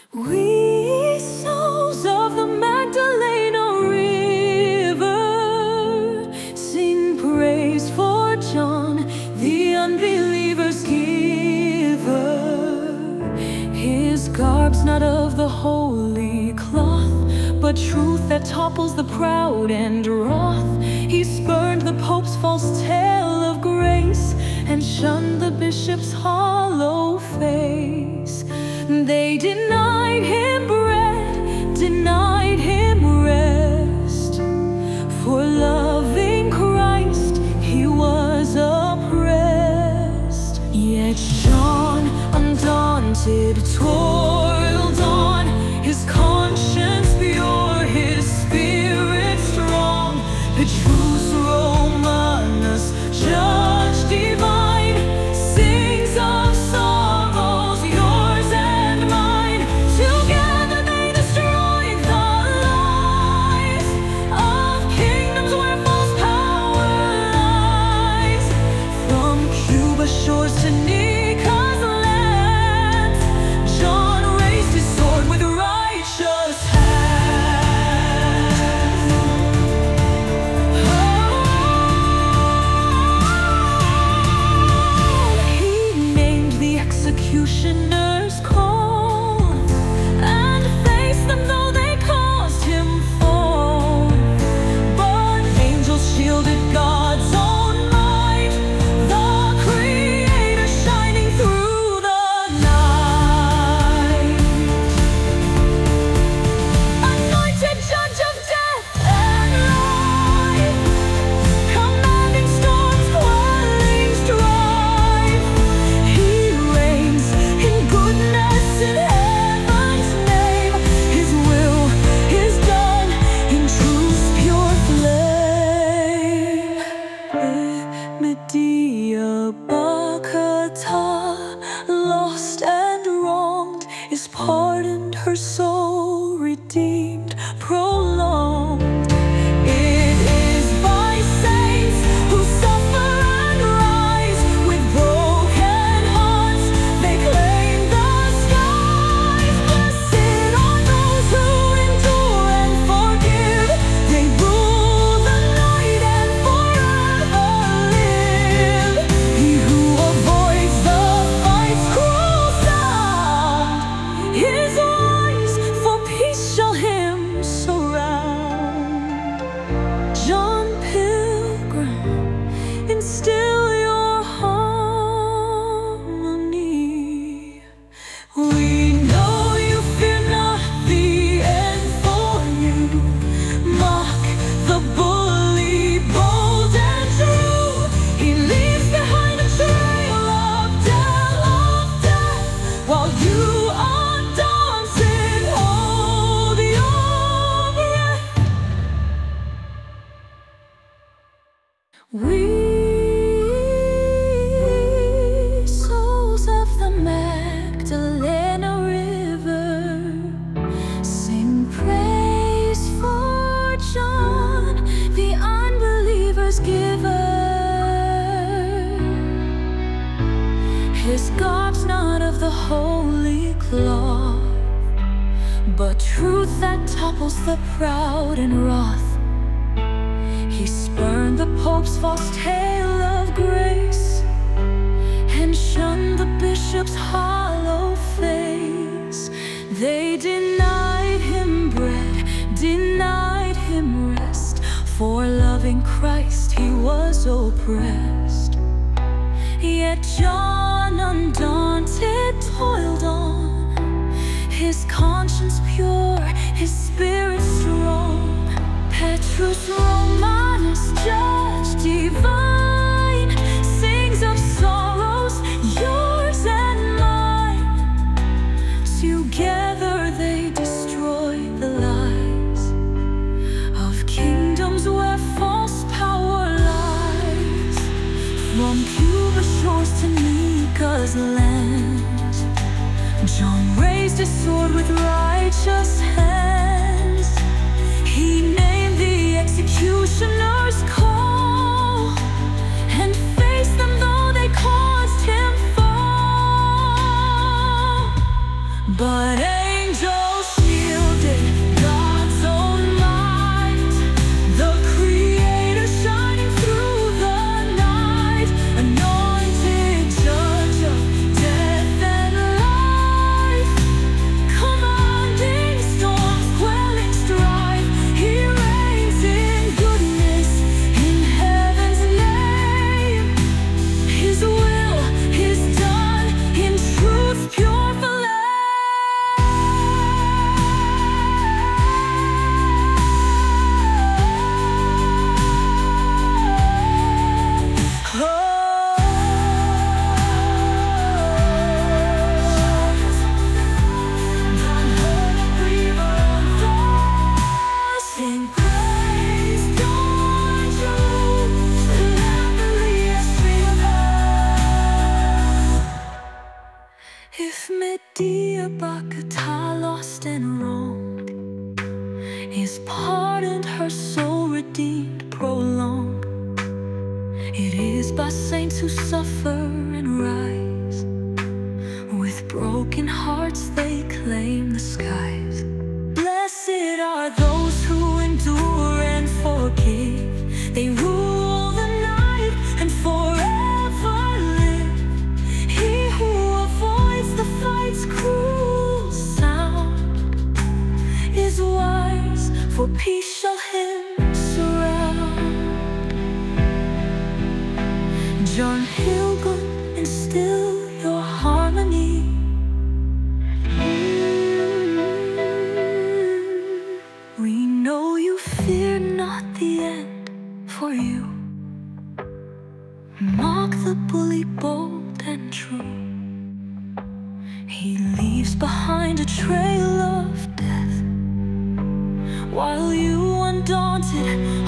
We souls of the Magdalena River sing praise for John, the unbeliever's giver. His garb's not of the holy cloth, but truth that topples the proud and wroth. He spurned the Pope's false tale of grace and shunned the bishop's hollow face. They denied him bread, denied him rest. For loving Christ he was oppressed. Yet John, undaunted, toiled on, his conscience pure, his spirit strong. Petrus Romanus, judge divine, sings of sorrows, yours and mine. Together they destroyed the lies of kingdoms where false power lies. From Cuba's shores to Nica's lands, John raised his sword with righteous hands. He named the executioner's call and faced them though they caused him fall. But angels shielded God's own might, the Creator shining through the night. Anointed judge of death and life, commanding storms, quelling strife. He reigns in goodness in heaven's name. His will is done in truth's pure flame. Medea Bacata, lost and wronged, is pardoned, her soul redeemed, prolonged. It is by saints who suffer and rise, with broken hearts they claim the skies. Blessed are those who endure and forgive, they rule the night and forever live. He who avoids the fight's cruel sound is wise, for peace shall him surround. John Pilgrim, instill your harmony. We know you fear not the end for you. Mock the bully, bold and true. He leaves behind a trail of death, while you undaunted hold your breath. We souls of the Magdalena River sing praise for John, the unbeliever's giver. His garb's not of the holy cloth, but truth that topples the proud and wroth. He spurned the Pope's false tale of grace and shunned the bishop's hollow face. They denied him bread, denied him rest. For loving Christ he was oppressed. Yet John, undaunted, toiled on, his conscience pure, his spirit strong. Petrus Romanus, judge divine, sings of sorrows, yours and mine. Together they destroy the lies of kingdoms where false power lies. From Cuba's shores to Nica's land, John raised his sword with righteous hands. He named the executioner's call While you undaunted